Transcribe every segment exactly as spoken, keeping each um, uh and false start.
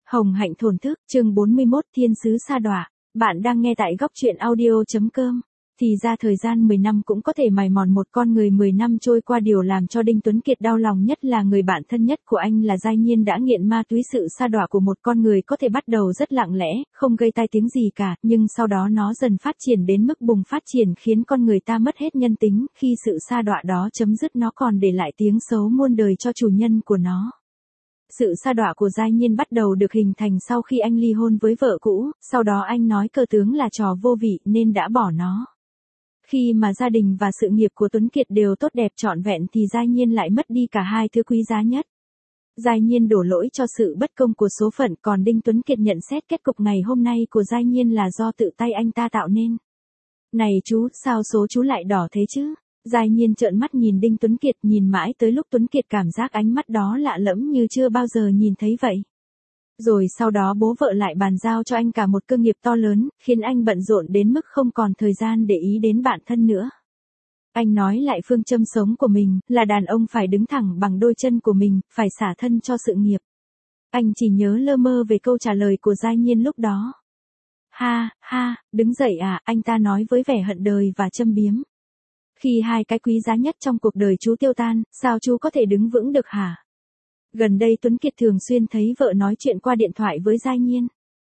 Hồng hạnh thổn thức, chương bốn mươi mốt, Thiên sứ sa đọa. Bạn đang nghe tại góc truyện audio.com. Thì ra thời gian mười năm cũng có thể mài mòn một con người. Mười năm trôi qua, điều làm cho Đinh Tuấn Kiệt đau lòng nhất là người bạn thân nhất của anh là Giai Nhiên đã nghiện ma túy. Sự sa đọa của một con người có thể bắt đầu rất lặng lẽ, không gây tai tiếng gì cả, nhưng sau đó nó dần phát triển đến mức bùng phát triển khiến con người ta mất hết nhân tính. Khi sự sa đọa đó chấm dứt, nó còn để lại tiếng xấu muôn đời cho chủ nhân của nó. Sự sa đọa của Giai Nhiên bắt đầu được hình thành sau khi anh ly hôn với vợ cũ, sau đó anh nói cờ tướng là trò vô vị nên đã bỏ nó. Khi mà gia đình và sự nghiệp của Tuấn Kiệt đều tốt đẹp trọn vẹn thì Giai Nhiên lại mất đi cả hai thứ quý giá nhất. Giai Nhiên đổ lỗi cho sự bất công của số phận, còn Đinh Tuấn Kiệt nhận xét kết cục ngày hôm nay của Giai Nhiên là do tự tay anh ta tạo nên. Này chú, sao số chú lại đỏ thế chứ? Giai Nhiên trợn mắt nhìn Đinh Tuấn Kiệt, nhìn mãi tới lúc Tuấn Kiệt cảm giác ánh mắt đó lạ lẫm như chưa bao giờ nhìn thấy vậy. Rồi sau đó bố vợ lại bàn giao cho anh cả một cơ nghiệp to lớn, khiến anh bận rộn đến mức không còn thời gian để ý đến bản thân nữa. Anh nói lại phương châm sống của mình, là đàn ông phải đứng thẳng bằng đôi chân của mình, phải xả thân cho sự nghiệp. Anh chỉ nhớ lơ mơ về câu trả lời của Giai Nhiên lúc đó. Ha, ha, đứng dậy à, anh ta nói với vẻ hận đời và châm biếm. Khi hai cái quý giá nhất trong cuộc đời chú tiêu tan, sao chú có thể đứng vững được hả? Gần đây Tuấn Kiệt thường xuyên thấy vợ nói chuyện qua điện thoại với Giai Nhiên.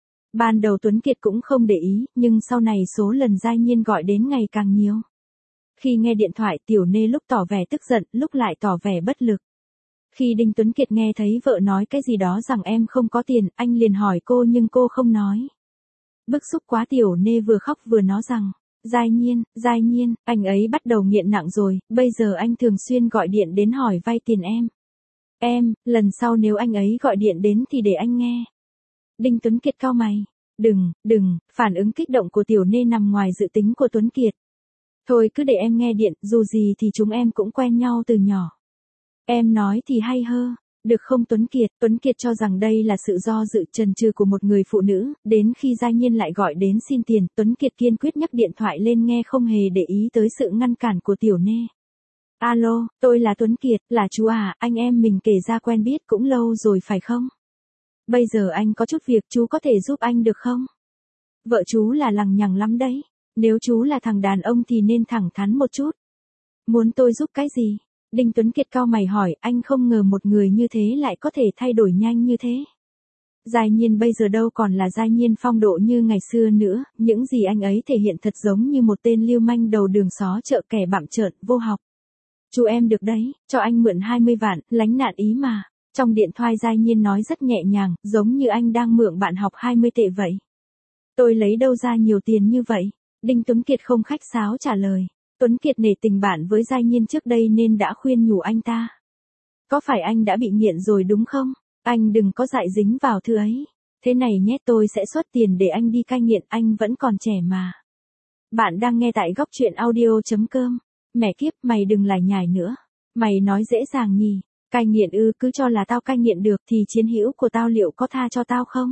Ban đầu Tuấn Kiệt cũng không để ý, nhưng sau này số lần Giai Nhiên gọi đến ngày càng nhiều. Khi nghe điện thoại, Tiểu Nê lúc tỏ vẻ tức giận, lúc lại tỏ vẻ bất lực. Khi Đinh Tuấn Kiệt nghe thấy vợ nói cái gì đó rằng em không có tiền, anh liền hỏi cô nhưng cô không nói. Bức xúc quá, Tiểu Nê vừa khóc vừa nói rằng, Giai Nhiên, Giai Nhiên, anh ấy bắt đầu nghiện nặng rồi, bây giờ anh thường xuyên gọi điện đến hỏi vay tiền em. Em, lần sau nếu anh ấy gọi điện đến thì để anh nghe. Đinh Tuấn Kiệt cau mày. Đừng, đừng, phản ứng kích động của Tiểu Nê nằm ngoài dự tính của Tuấn Kiệt. Thôi cứ để em nghe điện, dù gì thì chúng em cũng quen nhau từ nhỏ. Em nói thì hay hơ. Được không Tuấn Kiệt? Tuấn Kiệt cho rằng đây là sự do dự chần chừ của một người phụ nữ, đến khi Giai Nhiên lại gọi đến xin tiền, Tuấn Kiệt kiên quyết nhấc điện thoại lên nghe, không hề để ý tới sự ngăn cản của Tiểu Nê. Alo, tôi là Tuấn Kiệt, là chú à, anh em mình kể ra quen biết cũng lâu rồi phải không? Bây giờ anh có chút việc, chú có thể giúp anh được không? Vợ chú là lằng nhằng lắm đấy, nếu chú là thằng đàn ông thì nên thẳng thắn một chút. Muốn tôi giúp cái gì? Đinh Tuấn Kiệt cau mày hỏi, anh không ngờ một người như thế lại có thể thay đổi nhanh như thế. Giai Nhiên bây giờ đâu còn là Giai Nhiên phong độ như ngày xưa nữa, những gì anh ấy thể hiện thật giống như một tên lưu manh đầu đường xó chợ, kẻ bặm trợn, vô học. Chú em được đấy, cho anh mượn hai mươi vạn, lánh nạn ý mà. Trong điện thoại Giai Nhiên nói rất nhẹ nhàng, giống như anh đang mượn bạn học hai mươi tệ vậy. Tôi lấy đâu ra nhiều tiền như vậy? Đinh Tuấn Kiệt không khách sáo trả lời. Tuấn Kiệt nể tình bạn với Giai Nhiên trước đây nên đã khuyên nhủ anh ta. Có phải anh đã bị nghiện rồi đúng không? Anh đừng có dại dính vào thứ ấy. Thế này nhé, tôi sẽ xuất tiền để anh đi cai nghiện, anh vẫn còn trẻ mà. Bạn đang nghe tại góc truyện audio.com. Mẹ kiếp, mày đừng lải nhải nữa. Mày nói dễ dàng nhỉ? Cai nghiện ư? Cứ cho là tao cai nghiện được thì chiến hữu của tao liệu có tha cho tao không?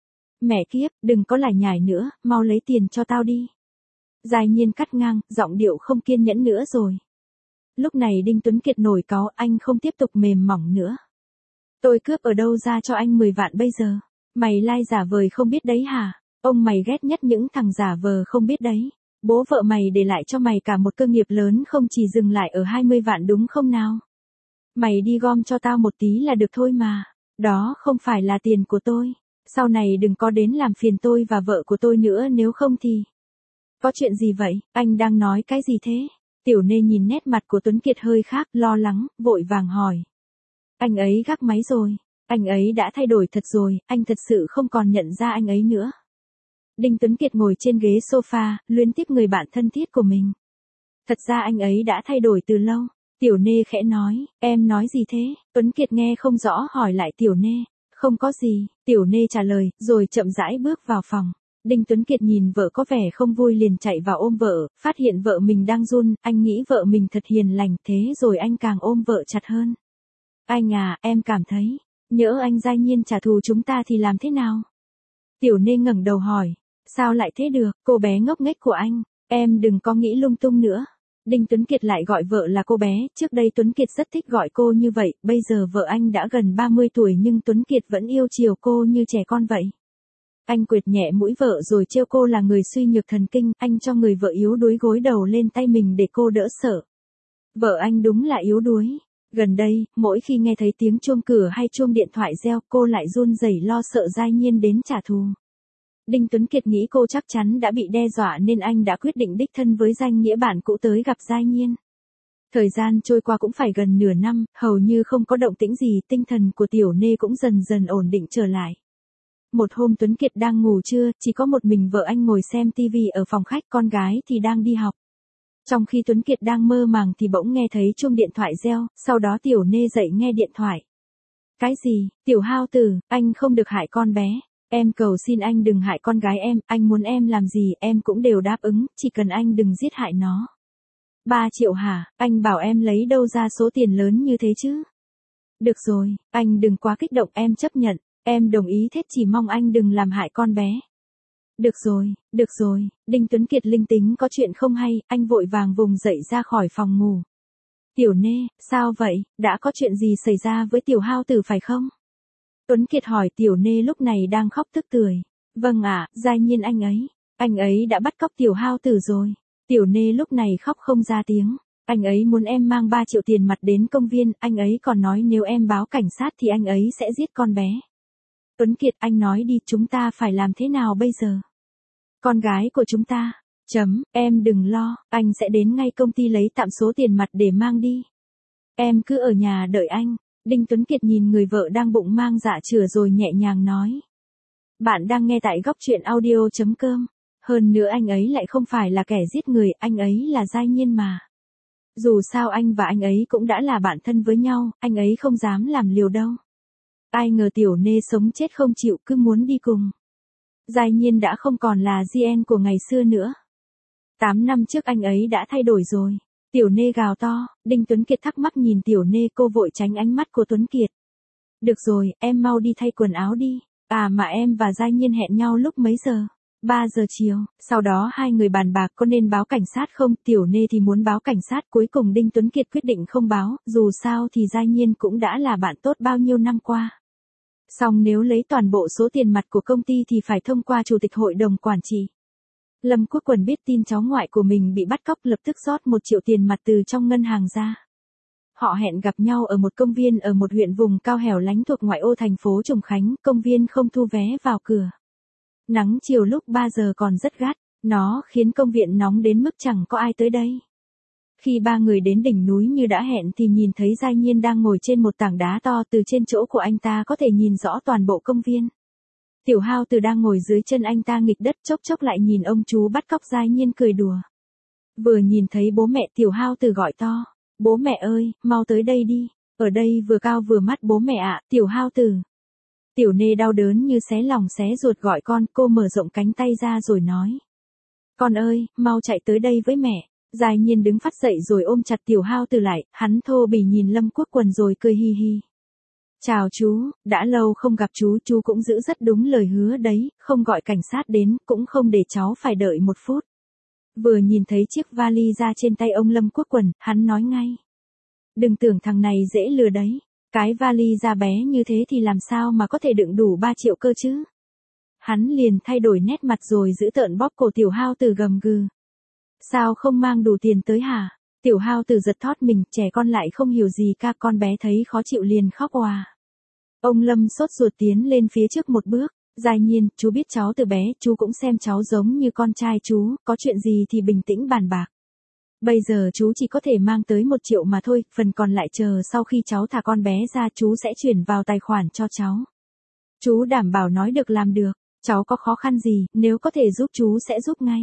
Mẹ kiếp, đừng có lải nhải nữa, mau lấy tiền cho tao đi. Giai Nhiên cắt ngang, giọng điệu không kiên nhẫn nữa rồi. Lúc này Đinh Tuấn Kiệt nổi cáu, anh không tiếp tục mềm mỏng nữa. Tôi cướp ở đâu ra cho anh mười vạn bây giờ? Mày lai giả vời không biết đấy hả? Ông mày ghét nhất những thằng giả vờ không biết đấy. Bố vợ mày để lại cho mày cả một cơ nghiệp lớn, không chỉ dừng lại ở hai mươi vạn đúng không nào? Mày đi gom cho tao một tí là được thôi mà. Đó không phải là tiền của tôi. Sau này đừng có đến làm phiền tôi và vợ của tôi nữa, nếu không thì... Có chuyện gì vậy? Anh đang nói cái gì thế? Tiểu Nê nhìn nét mặt của Tuấn Kiệt hơi khác, lo lắng, vội vàng hỏi. Anh ấy gác máy rồi. Anh ấy đã thay đổi thật rồi, anh thật sự không còn nhận ra anh ấy nữa. Đinh Tuấn Kiệt ngồi trên ghế sofa, luyến tiếc người bạn thân thiết của mình. Thật ra anh ấy đã thay đổi từ lâu. Tiểu Nê khẽ nói, em nói gì thế? Tuấn Kiệt nghe không rõ hỏi lại Tiểu Nê. Không có gì, Tiểu Nê trả lời, rồi chậm rãi bước vào phòng. Đinh Tuấn Kiệt nhìn vợ có vẻ không vui liền chạy vào ôm vợ, phát hiện vợ mình đang run, anh nghĩ vợ mình thật hiền lành, thế rồi anh càng ôm vợ chặt hơn. Anh à, em cảm thấy, nhỡ anh Giai Nhiên trả thù chúng ta thì làm thế nào? Tiểu Nê ngẩng đầu hỏi, sao lại thế được, cô bé ngốc nghếch của anh, em đừng có nghĩ lung tung nữa. Đinh Tuấn Kiệt lại gọi vợ là cô bé, trước đây Tuấn Kiệt rất thích gọi cô như vậy, bây giờ vợ anh đã gần ba mươi tuổi nhưng Tuấn Kiệt vẫn yêu chiều cô như trẻ con vậy. Anh quệt nhẹ mũi vợ rồi trêu cô là người suy nhược thần kinh, anh cho người vợ yếu đuối gối đầu lên tay mình để cô đỡ sợ. Vợ anh đúng là yếu đuối. Gần đây, mỗi khi nghe thấy tiếng chuông cửa hay chuông điện thoại reo, cô lại run rẩy lo sợ Giai Nhiên đến trả thù. Đinh Tuấn Kiệt nghĩ cô chắc chắn đã bị đe dọa nên anh đã quyết định đích thân với danh nghĩa bạn cũ tới gặp Giai Nhiên. Thời gian trôi qua cũng phải gần nửa năm, hầu như không có động tĩnh gì, tinh thần của Tiểu Nê cũng dần dần ổn định trở lại. Một hôm Tuấn Kiệt đang ngủ trưa, chỉ có một mình vợ anh ngồi xem tivi ở phòng khách, con gái thì đang đi học. Trong khi Tuấn Kiệt đang mơ màng thì bỗng nghe thấy chuông điện thoại reo, sau đó Tiểu Nê dậy nghe điện thoại. Cái gì, Tiểu Hao Tử, anh không được hại con bé. Em cầu xin anh đừng hại con gái em, anh muốn em làm gì em cũng đều đáp ứng, chỉ cần anh đừng giết hại nó. Ba triệu hả, anh bảo em lấy đâu ra số tiền lớn như thế chứ? Được rồi, anh đừng quá kích động, em chấp nhận, em đồng ý thế, chỉ mong anh đừng làm hại con bé. Được rồi, được rồi, Đinh Tuấn Kiệt linh tính có chuyện không hay, anh vội vàng vùng dậy ra khỏi phòng ngủ. Tiểu Nê, sao vậy, đã có chuyện gì xảy ra với Tiểu Hao Tử phải không? Tuấn Kiệt hỏi. Tiểu Nê lúc này đang khóc tức tưởi. Vâng ạ, Giai Nhiên anh ấy, anh ấy đã bắt cóc Tiểu Hao Tử rồi. Tiểu Nê lúc này khóc không ra tiếng. Anh ấy muốn em mang ba triệu tiền mặt đến công viên, anh ấy còn nói nếu em báo cảnh sát thì anh ấy sẽ giết con bé. Tuấn Kiệt, anh nói đi, chúng ta phải làm thế nào bây giờ? Con gái của chúng ta, chấm, em đừng lo, anh sẽ đến ngay công ty lấy tạm số tiền mặt để mang đi. Em cứ ở nhà đợi anh. Đinh Tuấn Kiệt nhìn người vợ đang bụng mang dạ chửa rồi nhẹ nhàng nói. Bạn đang nghe tại góc truyện audio.com. Hơn nữa anh ấy lại không phải là kẻ giết người, anh ấy là Giai Nhiên mà. Dù sao anh và anh ấy cũng đã là bạn thân với nhau, anh ấy không dám làm liều đâu. Ai ngờ Tiểu Nê sống chết không chịu, cứ muốn đi cùng. Giai Nhiên đã không còn là Gien của ngày xưa nữa. Tám năm trước anh ấy đã thay đổi rồi. Tiểu Nê gào to, Đinh Tuấn Kiệt thắc mắc nhìn Tiểu Nê, cô vội tránh ánh mắt của Tuấn Kiệt. Được rồi, em mau đi thay quần áo đi. À mà em và Giai Nhiên hẹn nhau lúc mấy giờ? ba giờ chiều, sau đó hai người bàn bạc có nên báo cảnh sát không, Tiểu Nê thì muốn báo cảnh sát, cuối cùng Đinh Tuấn Kiệt quyết định không báo, dù sao thì Giai Nhiên cũng đã là bạn tốt bao nhiêu năm qua. Song nếu lấy toàn bộ số tiền mặt của công ty thì phải thông qua chủ tịch hội đồng quản trị. Lâm Quốc Quần biết tin cháu ngoại của mình bị bắt cóc, lập tức rót một triệu tiền mặt từ trong ngân hàng ra. Họ hẹn gặp nhau ở một công viên ở một huyện vùng cao hẻo lánh thuộc ngoại ô thành phố Trùng Khánh, công viên không thu vé vào cửa. Nắng chiều lúc ba giờ còn rất gắt, nó khiến công viên nóng đến mức chẳng có ai tới đây. Khi ba người đến đỉnh núi như đã hẹn thì nhìn thấy Giai Nhiên đang ngồi trên một tảng đá to, từ trên chỗ của anh ta có thể nhìn rõ toàn bộ công viên. Tiểu Hao Tử đang ngồi dưới chân anh ta nghịch đất, chốc chốc lại nhìn ông chú bắt cóc Giai Nhiên cười đùa. Vừa nhìn thấy bố mẹ, Tiểu Hao Tử gọi to. Bố mẹ ơi, mau tới đây đi, ở đây vừa cao vừa mát bố mẹ ạ, Tiểu Hao Tử. Tiểu Nê đau đớn như xé lòng xé ruột gọi con, cô mở rộng cánh tay ra rồi nói. Con ơi, mau chạy tới đây với mẹ. Giai Nhiên đứng phát dậy rồi ôm chặt Tiểu Hao Tử lại, hắn thô bỉ nhìn Lâm Quốc Quần rồi cười hi hi. Chào chú, đã lâu không gặp chú, chú cũng giữ rất đúng lời hứa đấy, không gọi cảnh sát đến, cũng không để cháu phải đợi một phút. Vừa nhìn thấy chiếc vali ra trên tay ông Lâm Quốc Quần, hắn nói ngay. Đừng tưởng thằng này dễ lừa đấy, cái vali da bé như thế thì làm sao mà có thể đựng đủ ba triệu cơ chứ. Hắn liền thay đổi nét mặt rồi giữ tợn bóp cổ Tiểu Hao Tử gầm gừ. Sao không mang đủ tiền tới hả? Tiểu Hao Tử giật thót mình, trẻ con lại không hiểu gì ca, con bé thấy khó chịu liền khóc òa. Ông Lâm sốt ruột tiến lên phía trước một bước. Giai Nhiên, chú biết cháu từ bé, chú cũng xem cháu giống như con trai chú, có chuyện gì thì bình tĩnh bàn bạc. Bây giờ chú chỉ có thể mang tới một triệu mà thôi, phần còn lại chờ sau khi cháu thả con bé ra chú sẽ chuyển vào tài khoản cho cháu. Chú đảm bảo nói được làm được, cháu có khó khăn gì, nếu có thể giúp chú sẽ giúp ngay.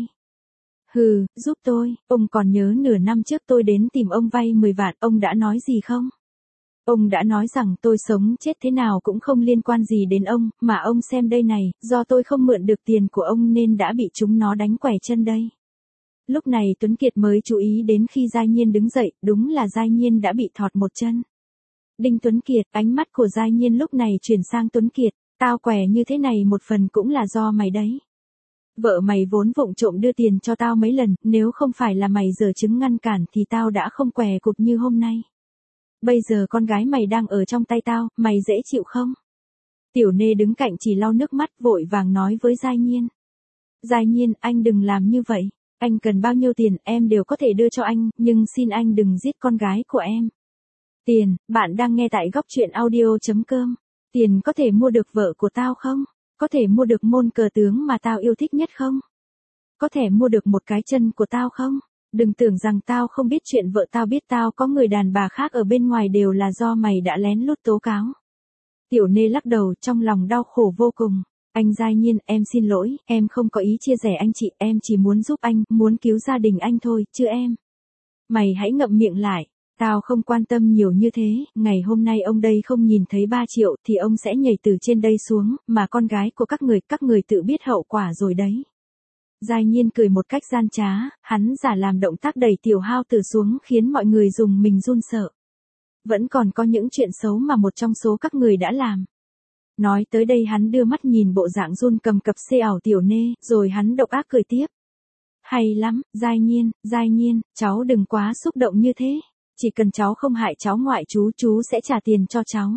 Hừ, giúp tôi, ông còn nhớ nửa năm trước tôi đến tìm ông vay mười vạn, ông đã nói gì không? Ông đã nói rằng tôi sống chết thế nào cũng không liên quan gì đến ông, mà ông xem đây này, do tôi không mượn được tiền của ông nên đã bị chúng nó đánh quẻ chân đây. Lúc này Tuấn Kiệt mới chú ý đến khi Giai Nhiên đứng dậy, đúng là Giai Nhiên đã bị thọt một chân. Đinh Tuấn Kiệt, ánh mắt của Giai Nhiên lúc này chuyển sang Tuấn Kiệt, tao quẻ như thế này một phần cũng là do mày đấy. Vợ mày vốn vụng trộm đưa tiền cho tao mấy lần, nếu không phải là mày giở chứng ngăn cản thì tao đã không què cụt như hôm nay. Bây giờ con gái mày đang ở trong tay tao, mày dễ chịu không? Tiểu Nê đứng cạnh chỉ lau nước mắt vội vàng nói với Giai Nhiên. Giai Nhiên, anh đừng làm như vậy. Anh cần bao nhiêu tiền em đều có thể đưa cho anh, nhưng xin anh đừng giết con gái của em. Tiền, bạn đang nghe tại góc truyện audio chấm com. Tiền có thể mua được vợ của tao không? Có thể mua được môn cờ tướng mà tao yêu thích nhất không? Có thể mua được một cái chân của tao không? Đừng tưởng rằng tao không biết chuyện vợ tao biết tao có người đàn bà khác ở bên ngoài đều là do mày đã lén lút tố cáo. Tiểu Nê lắc đầu trong lòng đau khổ vô cùng. Anh Giai Nhiên, em xin lỗi, em không có ý chia rẽ anh chị, em chỉ muốn giúp anh, muốn cứu gia đình anh thôi, chứ em. Mày hãy ngậm miệng lại, tao không quan tâm nhiều như thế, ngày hôm nay ông đây không nhìn thấy ba triệu thì ông sẽ nhảy từ trên đây xuống, mà con gái của các người, các người tự biết hậu quả rồi đấy. Giai Nhiên cười một cách gian trá, hắn giả làm động tác đẩy Tiểu Hao Tử xuống khiến mọi người dùng mình run sợ. Vẫn còn có những chuyện xấu mà một trong số các người đã làm. Nói tới đây hắn đưa mắt nhìn bộ dạng run cầm cập xê ảo Tiểu Nê, rồi hắn độc ác cười tiếp. Hay lắm, Giai Nhiên, Giai Nhiên, cháu đừng quá xúc động như thế. Chỉ cần cháu không hại cháu ngoại chú, chú sẽ trả tiền cho cháu.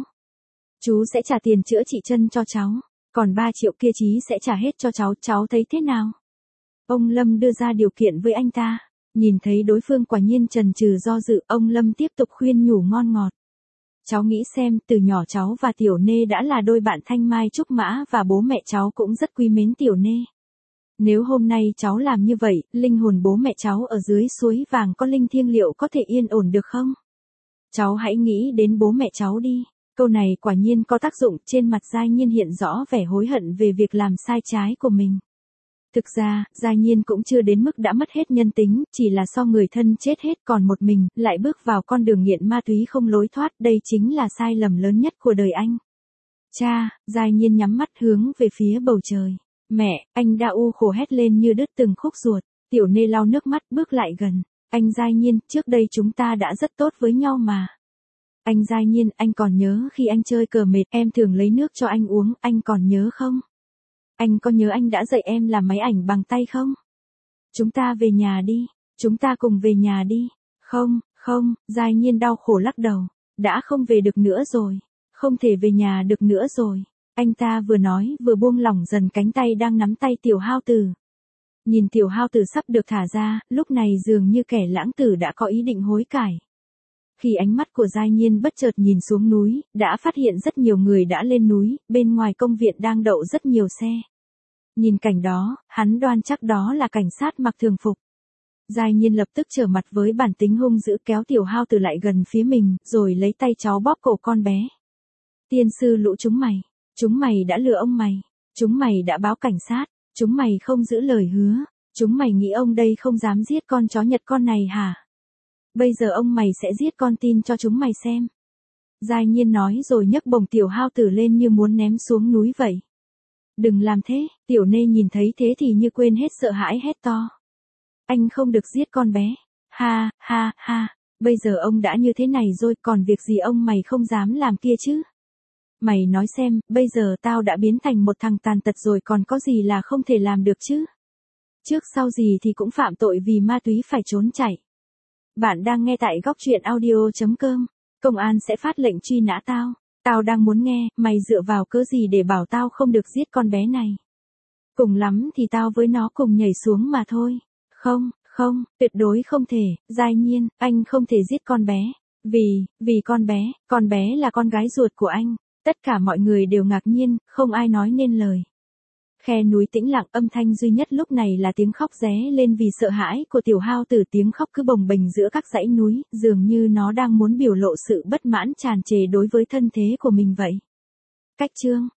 Chú sẽ trả tiền chữa trị chân cho cháu. Còn ba triệu kia Chí sẽ trả hết cho cháu, cháu thấy thế nào? Ông Lâm đưa ra điều kiện với anh ta. Nhìn thấy đối phương quả nhiên chần chừ do dự, ông Lâm tiếp tục khuyên nhủ ngon ngọt. Cháu nghĩ xem, từ nhỏ cháu và Tiểu Nê đã là đôi bạn thanh mai trúc mã và bố mẹ cháu cũng rất quý mến Tiểu Nê. Nếu hôm nay cháu làm như vậy, linh hồn bố mẹ cháu ở dưới suối vàng có linh thiêng liệu có thể yên ổn được không? Cháu hãy nghĩ đến bố mẹ cháu đi. Câu này quả nhiên có tác dụng, trên mặt Giai Nhiên hiện rõ vẻ hối hận về việc làm sai trái của mình. Thực ra, Giai Nhiên cũng chưa đến mức đã mất hết nhân tính, chỉ là so người thân chết hết còn một mình, lại bước vào con đường nghiện ma túy không lối thoát, đây chính là sai lầm lớn nhất của đời anh. Cha, Giai Nhiên nhắm mắt hướng về phía bầu trời. Mẹ, anh đã u khổ hét lên như đứt từng khúc ruột. Tiểu Nê lau nước mắt bước lại gần. Anh Giai Nhiên, trước đây chúng ta đã rất tốt với nhau mà. Anh Giai Nhiên, anh còn nhớ khi anh chơi cờ mệt em thường lấy nước cho anh uống, anh còn nhớ không? Anh có nhớ anh đã dạy em làm máy ảnh bằng tay không? Chúng ta về nhà đi, chúng ta cùng về nhà đi. Không, không, Giai Nhiên đau khổ lắc đầu. Đã không về được nữa rồi, không thể về nhà được nữa rồi. Anh ta vừa nói vừa buông lỏng dần cánh tay đang nắm tay Tiểu Hao Tử. Nhìn Tiểu Hao Tử sắp được thả ra, lúc này dường như kẻ lãng tử đã có ý định hối cải. Khi ánh mắt của Giai Nhiên bất chợt nhìn xuống núi, đã phát hiện rất nhiều người đã lên núi, bên ngoài công viện đang đậu rất nhiều xe. Nhìn cảnh đó, hắn đoan chắc đó là cảnh sát mặc thường phục. Giai Nhiên lập tức trở mặt với bản tính hung dữ kéo Tiểu Hao Tử lại gần phía mình, rồi lấy tay cháu bóp cổ con bé. Tiên sư lũ chúng mày, chúng mày đã lừa ông mày, chúng mày đã báo cảnh sát, chúng mày không giữ lời hứa, chúng mày nghĩ ông đây không dám giết con chó Nhật con này hả? Bây giờ ông mày sẽ giết con tin cho chúng mày xem. Giai Nhiên nói rồi nhấc bổng Tiểu Hao Tử lên như muốn ném xuống núi vậy. Đừng làm thế, Tiểu Nê nhìn thấy thế thì như quên hết sợ hãi hét to. Anh không được giết con bé. Ha, ha, ha, bây giờ ông đã như thế này rồi còn việc gì ông mày không dám làm kia chứ? Mày nói xem, bây giờ tao đã biến thành một thằng tàn tật rồi còn có gì là không thể làm được chứ? Trước sau gì thì cũng phạm tội vì ma túy phải trốn chạy. Bạn đang nghe tại góc truyện audio chấm com. Công an sẽ phát lệnh truy nã tao. Tao đang muốn nghe, mày dựa vào cớ gì để bảo tao không được giết con bé này? Cùng lắm thì tao với nó cùng nhảy xuống mà thôi. Không, không, tuyệt đối không thể, Giai Nhiên, anh không thể giết con bé. Vì, vì con bé, con bé là con gái ruột của anh. Tất cả mọi người đều ngạc nhiên, không ai nói nên lời. Khe núi tĩnh lặng, âm thanh duy nhất lúc này là tiếng khóc ré lên vì sợ hãi của Tiểu Hao Tử, tiếng khóc cứ bồng bềnh giữa các dãy núi, dường như nó đang muốn biểu lộ sự bất mãn tràn trề đối với thân thế của mình vậy. Cách chương